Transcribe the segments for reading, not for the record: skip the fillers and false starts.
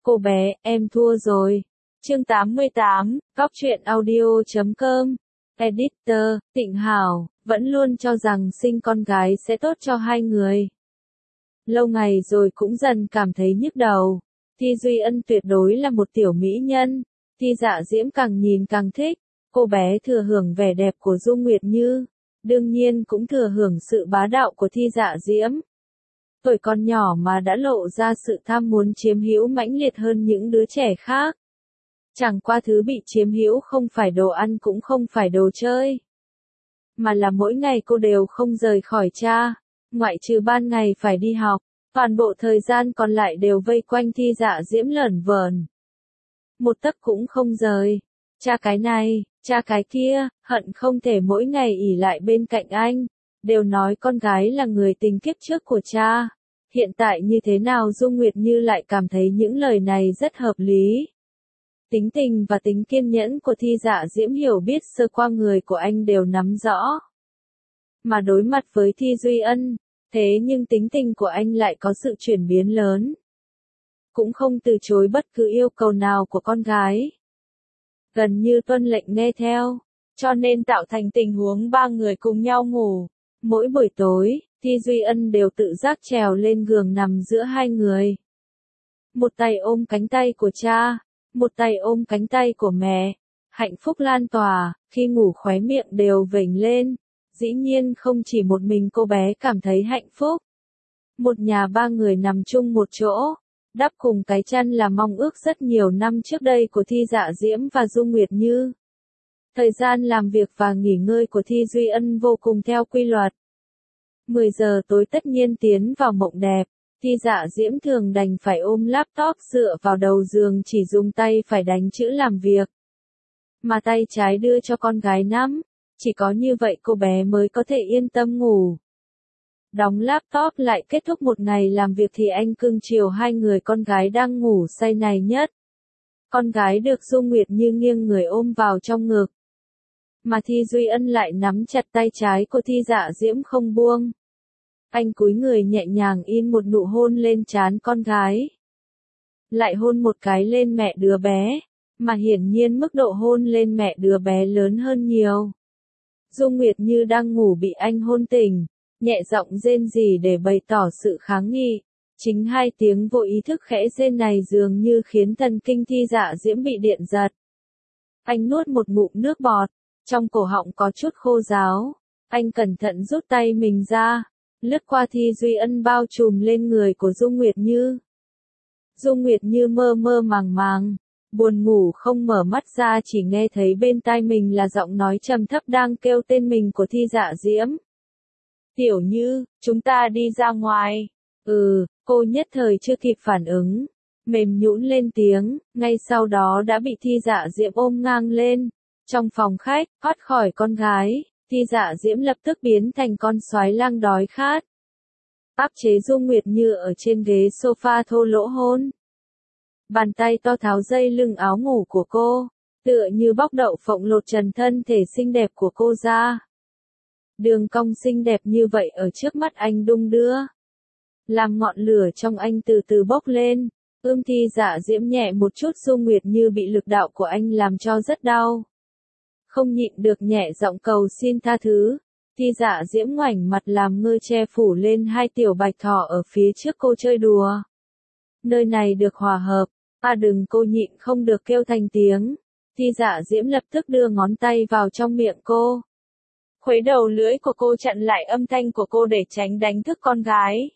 Cô bé, em thua rồi. Chương 88, Cóc truyện audio.com. Editor, Tịnh Hảo, vẫn luôn cho rằng sinh con gái sẽ tốt cho hai người. Lâu ngày rồi cũng dần cảm thấy nhức đầu. Thi Duy Ân tuyệt đối là một tiểu mỹ nhân. Thi Dạ Diễm càng nhìn càng thích. Cô bé thừa hưởng vẻ đẹp của Dung Nguyệt Như. Đương nhiên cũng thừa hưởng sự bá đạo của Thi Dạ Diễm. Tuổi còn nhỏ mà đã lộ ra sự tham muốn chiếm hữu mãnh liệt hơn những đứa trẻ khác. Chẳng qua thứ bị chiếm hữu không phải đồ ăn cũng không phải đồ chơi. Mà là mỗi ngày cô đều không rời khỏi cha, ngoại trừ ban ngày phải đi học, toàn bộ thời gian còn lại đều vây quanh Thi Dạ Diễm lởn vởn. Một tấc cũng không rời, cha cái này, cha cái kia, hận không thể mỗi ngày ỷ lại bên cạnh anh, đều nói con gái là người tình kiếp trước của cha. Hiện tại như thế nào Dung Nguyệt Như lại cảm thấy những lời này rất hợp lý. Tính tình và tính kiên nhẫn của Thi Dạ Diễm hiểu biết sơ qua người của anh đều nắm rõ. Mà đối mặt với Thi Duy Ân, thế nhưng tính tình của anh lại có sự chuyển biến lớn. Cũng không từ chối bất cứ yêu cầu nào của con gái. Gần như tuân lệnh nghe theo, cho nên tạo thành tình huống ba người cùng nhau ngủ. Mỗi buổi tối, Thi Duy Ân đều tự giác trèo lên giường nằm giữa hai người. Một tay ôm cánh tay của cha, một tay ôm cánh tay của mẹ. Hạnh phúc lan tỏa, khi ngủ khóe miệng đều vểnh lên. Dĩ nhiên không chỉ một mình cô bé cảm thấy hạnh phúc. Một nhà ba người nằm chung một chỗ, đắp cùng cái chăn là mong ước rất nhiều năm trước đây của Thi Dạ Diễm và Dung Nguyệt Như. Thời gian làm việc và nghỉ ngơi của Thi Duy Ân vô cùng theo quy luật. 10 giờ tối tất nhiên tiến vào mộng đẹp, Thi Dạ Diễm thường đành phải ôm laptop dựa vào đầu giường chỉ dùng tay phải đánh chữ làm việc. Mà tay trái đưa cho con gái nắm, chỉ có như vậy cô bé mới có thể yên tâm ngủ. Đóng laptop lại kết thúc một ngày làm việc thì anh cưng chiều hai người con gái đang ngủ say này nhất. Con gái được Dung Nguyệt Như nghiêng người ôm vào trong ngực. Mà Thi Duy Ân lại nắm chặt tay trái của Thi Dạ Diễm không buông. Anh cúi người nhẹ nhàng in một nụ hôn lên trán con gái. Lại hôn một cái lên mẹ đứa bé, mà hiển nhiên mức độ hôn lên mẹ đứa bé lớn hơn nhiều. Dung Nguyệt Như đang ngủ bị anh hôn tỉnh, nhẹ giọng rên rỉ để bày tỏ sự kháng nghị. Chính hai tiếng vô ý thức khẽ rên này dường như khiến thần kinh Thi Dạ Diễm bị điện giật. Anh nuốt một ngụm nước bọt, trong cổ họng có chút khô ráo. Anh cẩn thận rút tay mình ra, lướt qua Thi Duy Ân bao trùm lên người của Dung Nguyệt Như. Dung Nguyệt Như mơ mơ màng màng, buồn ngủ không mở mắt ra chỉ nghe thấy bên tai mình là giọng nói trầm thấp đang kêu tên mình của Thi Dạ Diễm. Tiểu Như, chúng ta đi ra ngoài. Cô nhất thời chưa kịp phản ứng, mềm nhũn lên tiếng, ngay sau đó đã bị Thi Dạ Diễm ôm ngang lên. Trong phòng khách, thoát khỏi con gái, Thi Dạ Diễm lập tức biến thành con soái lang đói khát. Áp chế Dung Nguyệt Như ở trên ghế sofa thô lỗ hôn. Bàn tay to tháo dây lưng áo ngủ của cô, tựa như bóc đậu phộng lột trần thân thể xinh đẹp của cô ra. Đường cong xinh đẹp như vậy ở trước mắt anh đung đưa. Làm ngọn lửa trong anh từ từ bốc lên. Thi Dạ Diễm nhẹ một chút Dung Nguyệt Như bị lực đạo của anh làm cho rất đau. Không nhịn được nhẹ giọng cầu xin tha thứ. Thi Dạ Diễm ngoảnh mặt làm ngơ che phủ lên hai tiểu bạch thỏ ở phía trước cô chơi đùa. Nơi này được hòa hợp, đừng cô nhịn không được kêu thành tiếng. Thi Dạ Diễm lập tức đưa ngón tay vào trong miệng cô. Khuấy đầu lưỡi của cô chặn lại âm thanh của cô để tránh đánh thức con gái.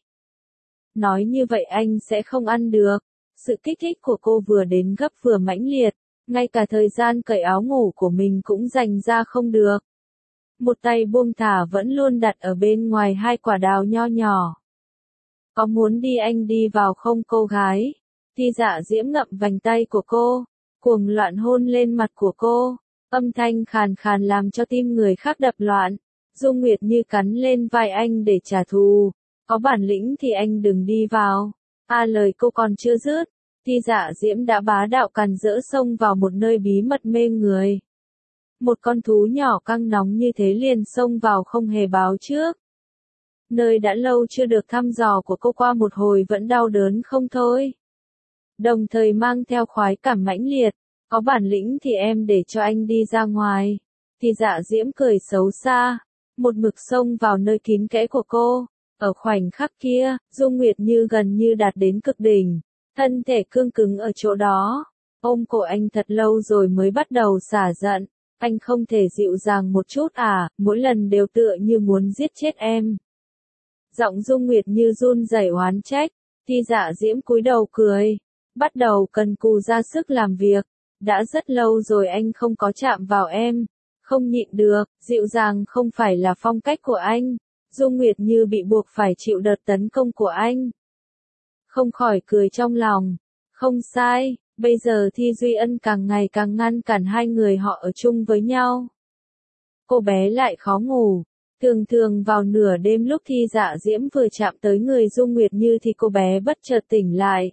Nói như vậy anh sẽ không ăn được. Sự kích thích của cô vừa đến gấp vừa mãnh liệt. Ngay cả thời gian cởi áo ngủ của mình cũng dành ra không được. Một tay buông thả vẫn luôn đặt ở bên ngoài hai quả đào nho nhỏ. Có muốn đi anh đi vào không cô gái? Thi Dạ Diễm ngậm vành tay của cô, cuồng loạn hôn lên mặt của cô. Âm thanh khàn khàn làm cho tim người khác đập loạn. Dung Nguyệt Như cắn lên vai anh để trả thù. Có bản lĩnh thì anh đừng đi vào. Lời cô còn chưa dứt. Thi Dạ Diễm đã bá đạo càn rỡ xông vào một nơi bí mật mê người. Một con thú nhỏ căng nóng như thế liền xông vào không hề báo trước. Nơi đã lâu chưa được thăm dò của cô qua một hồi vẫn đau đớn không thôi. đồng thời mang theo khoái cảm mãnh liệt. Có bản lĩnh thì em để cho anh đi ra ngoài. Thì Dạ Diễm cười xấu xa, một mực xông vào nơi kín kẽ của cô. Ở khoảnh khắc kia, Dung Nguyệt Như gần như đạt đến cực đỉnh, thân thể cương cứng ở chỗ đó. Ôm cổ anh thật lâu rồi mới bắt đầu xả giận. Anh không thể dịu dàng một chút à, mỗi lần đều tựa như muốn giết chết em. Giọng Dung Nguyệt Như run rẩy oán trách. Thì Dạ Diễm cúi đầu cười, bắt đầu cần cù ra sức làm việc. Đã rất lâu rồi anh không có chạm vào em. Không nhịn được, dịu dàng không phải là phong cách của anh. Dung Nguyệt Như bị buộc phải chịu đợt tấn công của anh. Không khỏi cười trong lòng. Không sai, bây giờ Thi Duy Ân càng ngày càng ngăn cản hai người họ ở chung với nhau. Cô bé lại khó ngủ. Thường thường vào nửa đêm lúc Thi Dạ Diễm vừa chạm tới người Dung Nguyệt Như thì cô bé bất chợt tỉnh lại.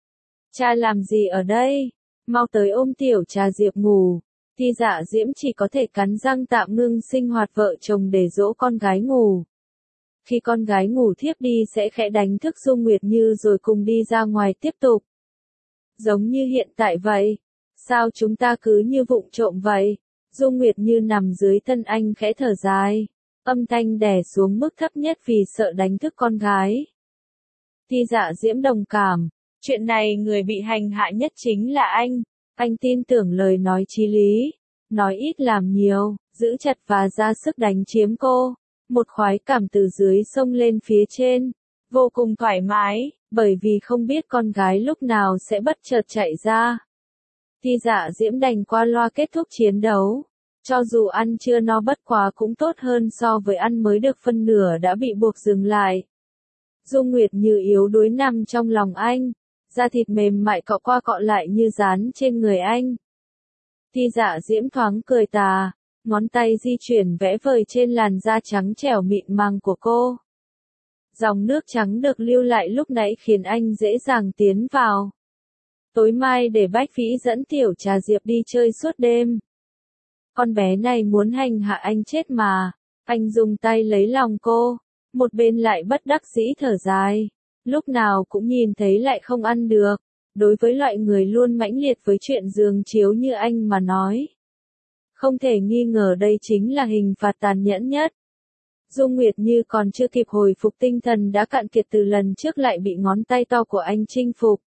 Cha làm gì ở đây? Mau tới ôm tiểu Trà Diệp ngủ. Thi Dạ Diễm chỉ có thể cắn răng tạm ngưng sinh hoạt vợ chồng để dỗ con gái ngủ. Khi con gái ngủ thiếp đi sẽ khẽ đánh thức Dung Nguyệt Như rồi cùng đi ra ngoài tiếp tục. Giống như hiện tại vậy. Sao chúng ta cứ như vụng trộm vậy? Dung Nguyệt Như nằm dưới thân anh khẽ thở dài. Âm thanh đè xuống mức thấp nhất vì sợ đánh thức con gái. Thi Dạ Diễm đồng cảm. Chuyện này người bị hành hạ nhất chính là anh. Anh tin tưởng lời nói chí lý. Nói ít làm nhiều, giữ chặt và ra sức đánh chiếm cô. Một khoái cảm từ dưới xông lên phía trên. Vô cùng thoải mái, bởi vì không biết con gái lúc nào sẽ bất chợt chạy ra. Thi Dạ Diễm đành qua loa kết thúc chiến đấu. Cho dù ăn chưa no bất quá cũng tốt hơn so với ăn mới được phân nửa đã bị buộc dừng lại. Dung Nguyệt Như yếu đuối nằm trong lòng anh. Da thịt mềm mại cọ qua cọ lại như dán trên người anh. Thi Dạ Diễm thoáng cười tà, ngón tay di chuyển vẽ vời trên làn da trắng trẻo mịn màng của cô. Dòng nước trắng được lưu lại lúc nãy khiến anh dễ dàng tiến vào. Tối mai để Bách Vĩ dẫn tiểu Trà Diệp đi chơi suốt đêm. Con bé này muốn hành hạ anh chết mà. Anh dùng tay lấy lòng cô, một bên lại bất đắc dĩ thở dài. Lúc nào cũng nhìn thấy lại không ăn được. Đối với loại người luôn mãnh liệt với chuyện giường chiếu như anh mà nói. Không thể nghi ngờ đây chính là hình phạt tàn nhẫn nhất. Dung Nguyệt Như còn chưa kịp hồi phục tinh thần đã cạn kiệt từ lần trước lại bị ngón tay to của anh chinh phục.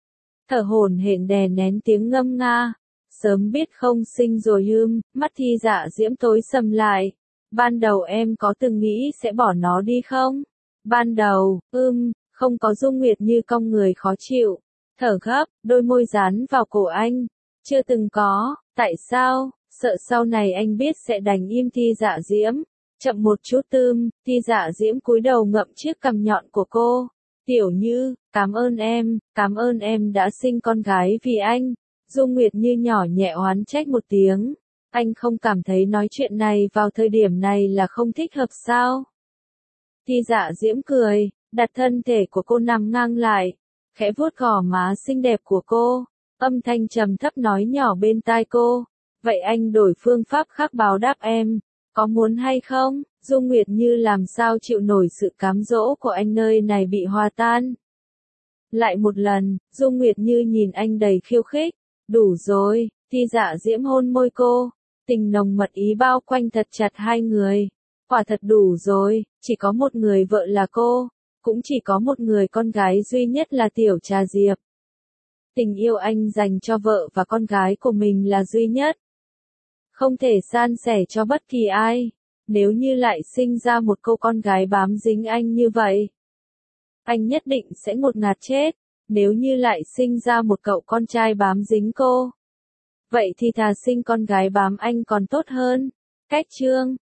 Thở hổn hển đè nén tiếng ngâm nga. Sớm biết không sinh rồi mắt Thi Dạ Diễm tối sầm lại. Ban đầu em có từng nghĩ sẽ bỏ nó đi không? Ban đầu, không có. Dung Nguyệt Như cong người khó chịu. Thở gấp, đôi môi dán vào cổ anh. Chưa từng có, tại sao? Sợ sau này anh biết sẽ đánh im Thi Dạ Diễm. Chậm một chút Thi Dạ Diễm cúi đầu ngậm chiếc cằm nhọn của cô. Tiểu Như, cảm ơn em đã sinh con gái vì anh. Dung Nguyệt Như nhỏ nhẹ oán trách một tiếng. Anh không cảm thấy nói chuyện này vào thời điểm này là không thích hợp sao? Thi Dạ Diễm cười, đặt thân thể của cô nằm ngang lại, khẽ vuốt gò má xinh đẹp của cô, âm thanh trầm thấp nói nhỏ bên tai cô. Vậy anh đổi phương pháp khác báo đáp em, có muốn hay không? Dung Nguyệt Như làm sao chịu nổi sự cám dỗ của anh nơi này bị hòa tan. Lại một lần, Dung Nguyệt Như nhìn anh đầy khiêu khích. Đủ rồi, Thi Dạ Diễm hôn môi cô. Tình nồng mật ý bao quanh thật chặt hai người. Quả thật đủ rồi, chỉ có một người vợ là cô. Cũng chỉ có một người con gái duy nhất là tiểu Trà Diệp. Tình yêu anh dành cho vợ và con gái của mình là duy nhất. Không thể san sẻ cho bất kỳ ai. Nếu như lại sinh ra một cô con gái bám dính anh như vậy, anh nhất định sẽ ngột ngạt chết. Nếu như lại sinh ra một cậu con trai bám dính cô, vậy thì thà sinh con gái bám anh còn tốt hơn. Cách chương